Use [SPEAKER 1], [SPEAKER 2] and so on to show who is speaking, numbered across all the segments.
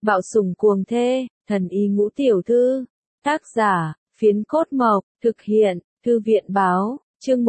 [SPEAKER 1] Bạo sủng cuồng thê, thần y ngũ tiểu thư. Tác giả, Phiến Cốt Mộc, thực hiện, Thư viện Báo, chương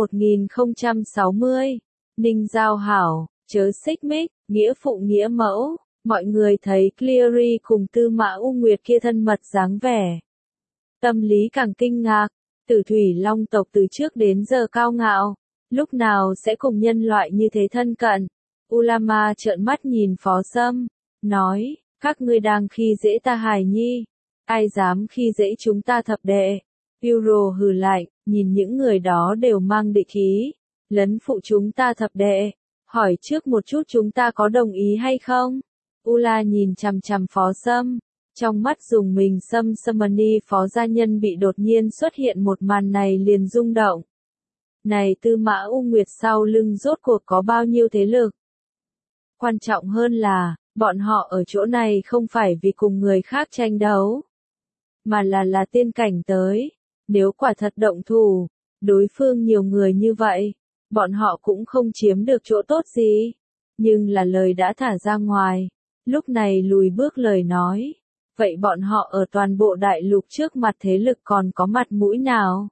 [SPEAKER 1] 1060. Ninh Giao Hảo, chớ xích mích, nghĩa phụ nghĩa mẫu. Mọi người thấy Cleary cùng Tư Mã U Nguyệt kia thân mật dáng vẻ. Tâm lý càng kinh ngạc, Tử Thủy Long tộc từ trước đến giờ cao ngạo, lúc nào sẽ cùng nhân loại như thế thân cận. Ulama trợn mắt nhìn Phó Sâm, nói, các ngươi đang khi dễ ta hài nhi, ai dám khi dễ chúng ta thập đệ. Euro hừ lạnh, nhìn những người đó đều mang địch ý, lấn phụ chúng ta thập đệ, hỏi trước một chút chúng ta có đồng ý hay không? Ula nhìn chằm chằm Phó Sâm, trong mắt dùng mình. Summoning Phó gia nhân bị đột nhiên xuất hiện một màn này liền rung động. Này Tư Mã U Nguyệt sau lưng rốt cuộc có bao nhiêu thế lực? Quan trọng hơn là, bọn họ ở chỗ này không phải vì cùng người khác tranh đấu, mà là tiên cảnh tới. Nếu quả thật động thủ, đối phương nhiều người như vậy, bọn họ cũng không chiếm được chỗ tốt gì. Nhưng là lời đã thả ra ngoài, lúc này lùi bước lời nói. Vậy bọn họ ở toàn bộ đại lục trước mặt thế lực còn có mặt mũi nào?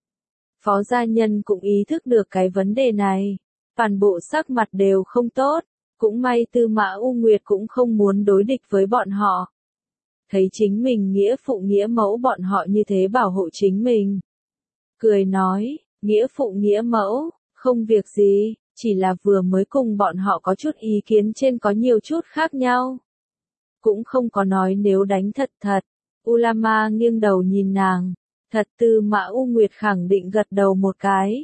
[SPEAKER 1] Phó gia nhân cũng ý thức được cái vấn đề này. Toàn bộ sắc mặt đều không tốt. Cũng may Tư Mã U Nguyệt cũng không muốn đối địch với bọn họ. Thấy chính mình nghĩa phụ nghĩa mẫu bọn họ như thế bảo hộ chính mình. Cười nói, nghĩa phụ nghĩa mẫu, không việc gì, chỉ là vừa mới cùng bọn họ có chút ý kiến trên có nhiều chút khác nhau. Cũng không có nói nếu đánh thật thật. Ulama nghiêng đầu nhìn nàng. Thật. Tư Mã U Nguyệt khẳng định gật đầu một cái.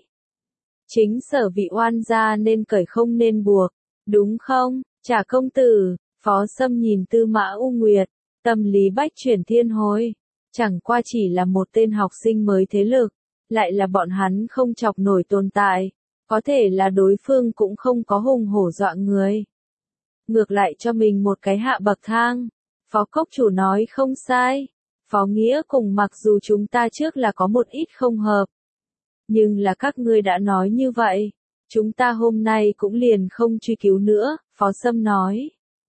[SPEAKER 1] Chính sở vị oan gia nên cởi không nên buộc. Đúng không, Trả công tử? Phó Sâm nhìn Tư Mã U Nguyệt, tâm lý bách chuyển thiên hồi. Chẳng qua chỉ là một tên học sinh mới thế lực, lại là bọn hắn không chọc nổi tồn tại. Có thể là đối phương cũng không có hùng hổ dọa người. Ngược lại cho mình một cái hạ bậc thang. Phó cốc chủ nói không sai. Phó Nghĩa cùng mặc dù chúng ta trước là có một ít không hợp. Nhưng là các ngươi đã nói như vậy. Chúng ta hôm nay cũng liền không truy cứu nữa, Phó Sâm nói.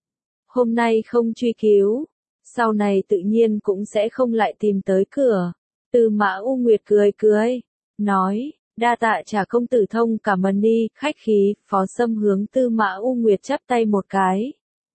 [SPEAKER 1] Hôm nay không truy cứu, sau này tự nhiên cũng sẽ không lại tìm tới cửa. Tư Mã U Nguyệt cười, nói, đa tạ Trả công tử thông cảm ơn đi, khách khí. Phó Sâm hướng Tư Mã U Nguyệt chắp tay một cái.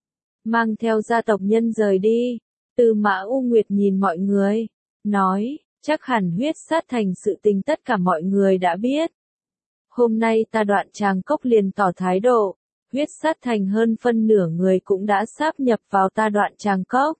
[SPEAKER 1] Mang theo gia tộc nhân rời đi. Tư Mã U Nguyệt nhìn mọi người, nói, chắc hẳn huyết sát thành sự tình tất cả mọi người đã biết. Hôm nay ta Đoạn Tràng Cốc liền tỏ thái độ, huyết sát thành hơn phân nửa người cũng đã sáp nhập vào ta Đoạn Tràng Cốc.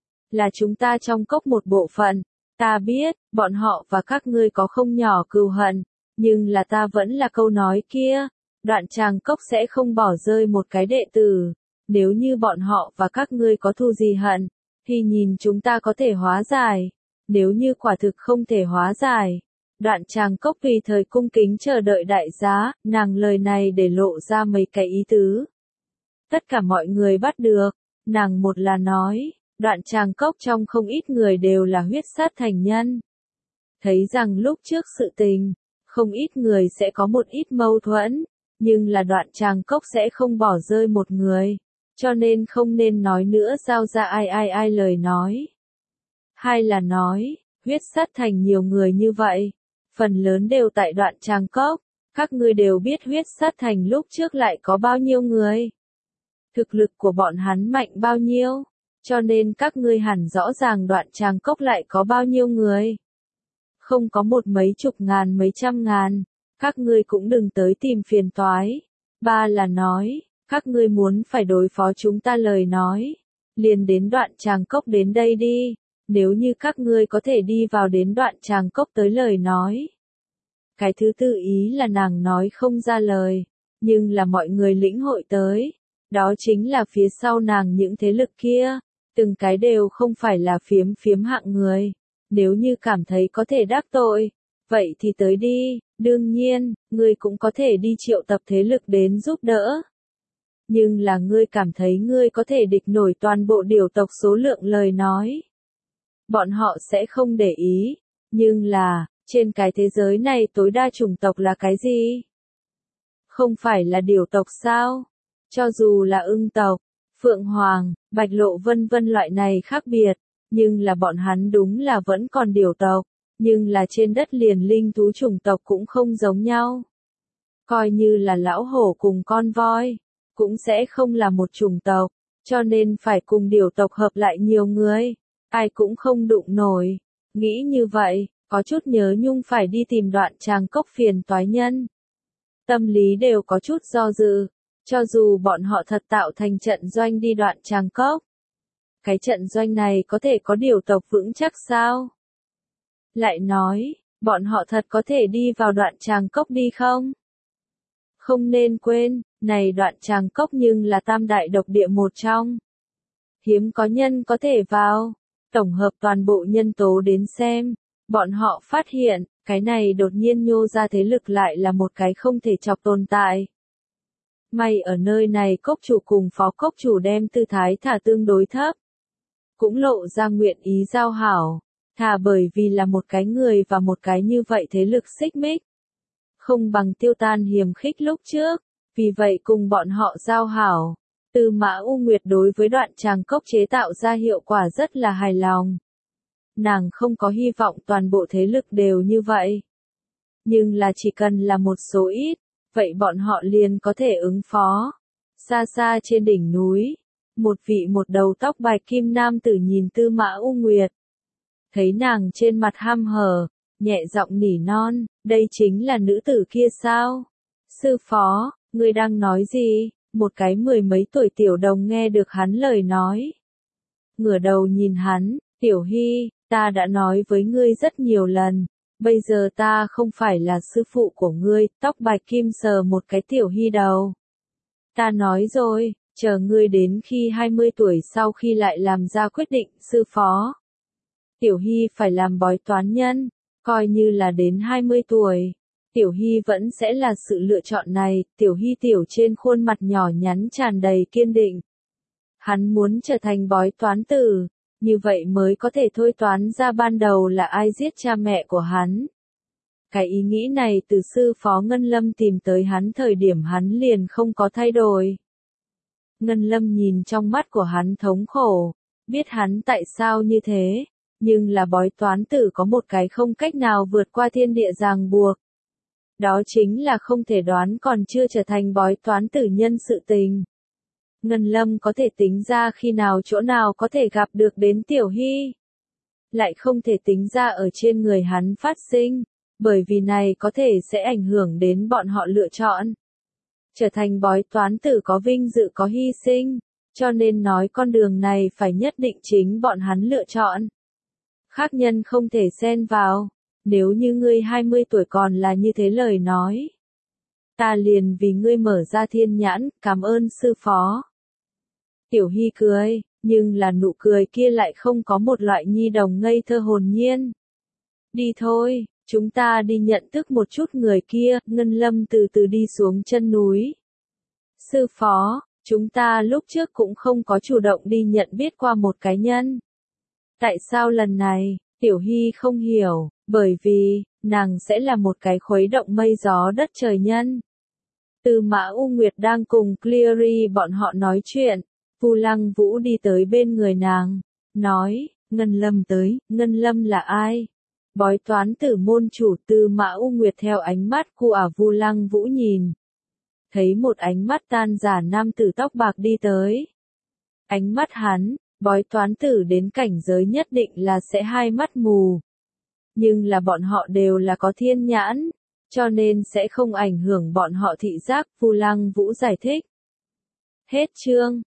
[SPEAKER 1] Là chúng ta trong cốc một bộ phận, ta biết, bọn họ và các ngươi có không nhỏ cừu hận, nhưng là ta vẫn là câu nói kia, Đoạn Tràng Cốc sẽ không bỏ rơi một cái đệ tử, nếu như bọn họ và các ngươi có thù gì hận, thì nhìn chúng ta có thể hóa giải, nếu như quả thực không thể hóa giải. Đoạn Tràng Cốc vì thời cung kính chờ đợi đại giá, nàng lời này để lộ ra mấy cái ý tứ. Tất cả mọi người bắt được, nàng một là nói, Đoạn Tràng Cốc trong không ít người đều là huyết sát thành nhân. Thấy rằng lúc trước sự tình, không ít người sẽ có một ít mâu thuẫn, nhưng là Đoạn Tràng Cốc sẽ không bỏ rơi một người, cho nên không nên nói nữa giao ra ai lời nói. Hai là nói, huyết sát thành nhiều người như vậy. Phần lớn đều tại Đoạn Tràng Cốc, các ngươi đều biết huyết sát thành lúc trước lại có bao nhiêu người. Thực lực của bọn hắn mạnh bao nhiêu, cho nên các ngươi hẳn rõ ràng Đoạn Tràng Cốc lại có bao nhiêu người. Không có một mấy chục ngàn mấy trăm ngàn, các ngươi cũng đừng tới tìm phiền toái. Ba là nói, các ngươi muốn phải đối phó chúng ta lời nói, liền đến Đoạn Tràng Cốc đến đây đi. Nếu như các ngươi có thể đi vào đến Đoạn Tràng Cốc tới lời nói. Cái thứ tư ý là nàng nói không ra lời, nhưng là mọi người lĩnh hội tới. Đó chính là phía sau nàng những thế lực kia, từng cái đều không phải là phiếm hạng người. Nếu như cảm thấy có thể đắc tội, vậy thì tới đi, đương nhiên, ngươi cũng có thể đi triệu tập thế lực đến giúp đỡ. Nhưng là ngươi cảm thấy ngươi có thể địch nổi toàn bộ điều tộc số lượng lời nói. Bọn họ sẽ không để ý, nhưng là, trên cái thế giới này tối đa chủng tộc là cái gì? Không phải là điểu tộc sao? Cho dù là ưng tộc, Phượng Hoàng, Bạch Lộ vân vân loại này khác biệt, nhưng là bọn hắn đúng là vẫn còn điều tộc, nhưng là trên đất liền linh thú chủng tộc cũng không giống nhau. Coi như là lão hổ cùng con voi, cũng sẽ không là một chủng tộc, cho nên phải cùng điều tộc hợp lại nhiều người, ai cũng không đụng nổi. Nghĩ như vậy, có chút nhớ nhung phải đi tìm Đoạn Tràng Cốc phiền toái nhân. Tâm lý đều có chút do dự, cho dù bọn họ thật tạo thành trận doanh đi Đoạn Tràng Cốc. Cái trận doanh này có thể có điều tộc vững chắc sao? Lại nói, bọn họ thật có thể đi vào Đoạn Tràng Cốc đi không? Không nên quên, này Đoạn Tràng Cốc nhưng là tam đại độc địa một trong. Hiếm có nhân có thể vào, tổng hợp toàn bộ nhân tố đến xem, bọn họ phát hiện, cái này đột nhiên nhô ra thế lực lại là một cái không thể chọc tồn tại. May ở nơi này cốc chủ cùng phó cốc chủ đem tư thái thả tương đối thấp. Cũng lộ ra nguyện ý giao hảo, thà bởi vì là một cái người và một cái như vậy thế lực xích mích. Không bằng Tiêu Tan hiềm khích lúc trước, vì vậy cùng bọn họ giao hảo. Tư Mã U Nguyệt đối với Đoạn Tràng Cốc chế tạo ra hiệu quả rất là hài lòng. Nàng không có hy vọng toàn bộ thế lực đều như vậy. Nhưng là chỉ cần là một số ít, vậy bọn họ liền có thể ứng phó. Xa xa trên đỉnh núi, một vị một đầu tóc bạch kim nam tử nhìn Tư Mã U Nguyệt. Thấy nàng trên mặt ham hở, nhẹ giọng nỉ non, đây chính là nữ tử kia sao? Sư phó, ngươi đang nói gì? Một cái mười mấy tuổi tiểu đồng nghe được hắn lời nói. Ngửa đầu nhìn hắn, Tiểu Hy, ta đã nói với ngươi rất nhiều lần, bây giờ ta không phải là sư phụ của ngươi, tóc bạch kim sờ một cái Tiểu Hy đầu. Ta nói rồi, chờ ngươi đến khi 20 tuổi sau khi lại làm ra quyết định, sư phó. Tiểu Hy phải làm bói toán nhân, coi như là đến 20 tuổi. Tiểu Hy vẫn sẽ là sự lựa chọn này, Tiểu Hy tiểu trên khuôn mặt nhỏ nhắn tràn đầy kiên định. Hắn muốn trở thành bói toán tử, như vậy mới có thể thôi toán ra ban đầu là ai giết cha mẹ của hắn. Cái ý nghĩ này từ sư phó Ngân Lâm tìm tới hắn thời điểm hắn liền không có thay đổi. Ngân Lâm nhìn trong mắt của hắn thống khổ, biết hắn tại sao như thế, nhưng là bói toán tử có một cái không cách nào vượt qua thiên địa ràng buộc. Đó chính là không thể đoán còn chưa trở thành bói toán tử nhân sự tình. Ngân Lâm có thể tính ra khi nào chỗ nào có thể gặp được đến Tiểu Hy. Lại không thể tính ra ở trên người hắn phát sinh, bởi vì này có thể sẽ ảnh hưởng đến bọn họ lựa chọn. Trở thành bói toán tử có vinh dự có hy sinh, cho nên nói con đường này phải nhất định chính bọn hắn lựa chọn. Khác nhân không thể xen vào. Nếu như ngươi 20 tuổi còn là như thế lời nói. Ta liền vì ngươi mở ra thiên nhãn, cảm ơn sư phó. Tiểu Hy cười, nhưng là nụ cười kia lại không có một loại nhi đồng ngây thơ hồn nhiên. Đi thôi, chúng ta đi nhận thức một chút người kia, Ngân Lâm từ từ đi xuống chân núi. Sư phó, chúng ta lúc trước cũng không có chủ động đi nhận biết qua một cái nhân. Tại sao lần này, Tiểu Hy không hiểu, bởi vì, nàng sẽ là một cái khuấy động mây gió đất trời nhân. Tư Mã U Nguyệt đang cùng Cleary bọn họ nói chuyện, Vu Lăng Vũ đi tới bên người nàng, nói, Ngân Lâm tới, Ngân Lâm là ai? Bói toán tử môn chủ Tư Mã U Nguyệt theo ánh mắt của Vu Lăng Vũ nhìn. Thấy một ánh mắt tan giả nam tử tóc bạc đi tới. Ánh mắt hắn, bói toán tử đến cảnh giới nhất định là sẽ hai mắt mù. Nhưng là bọn họ đều là có thiên nhãn, cho nên sẽ không ảnh hưởng bọn họ thị giác, Vu Lăng Vũ giải thích. Hết chương.